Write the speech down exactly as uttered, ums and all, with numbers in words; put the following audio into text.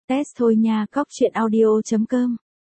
Test thôi nha, cóc truyện audio chấm com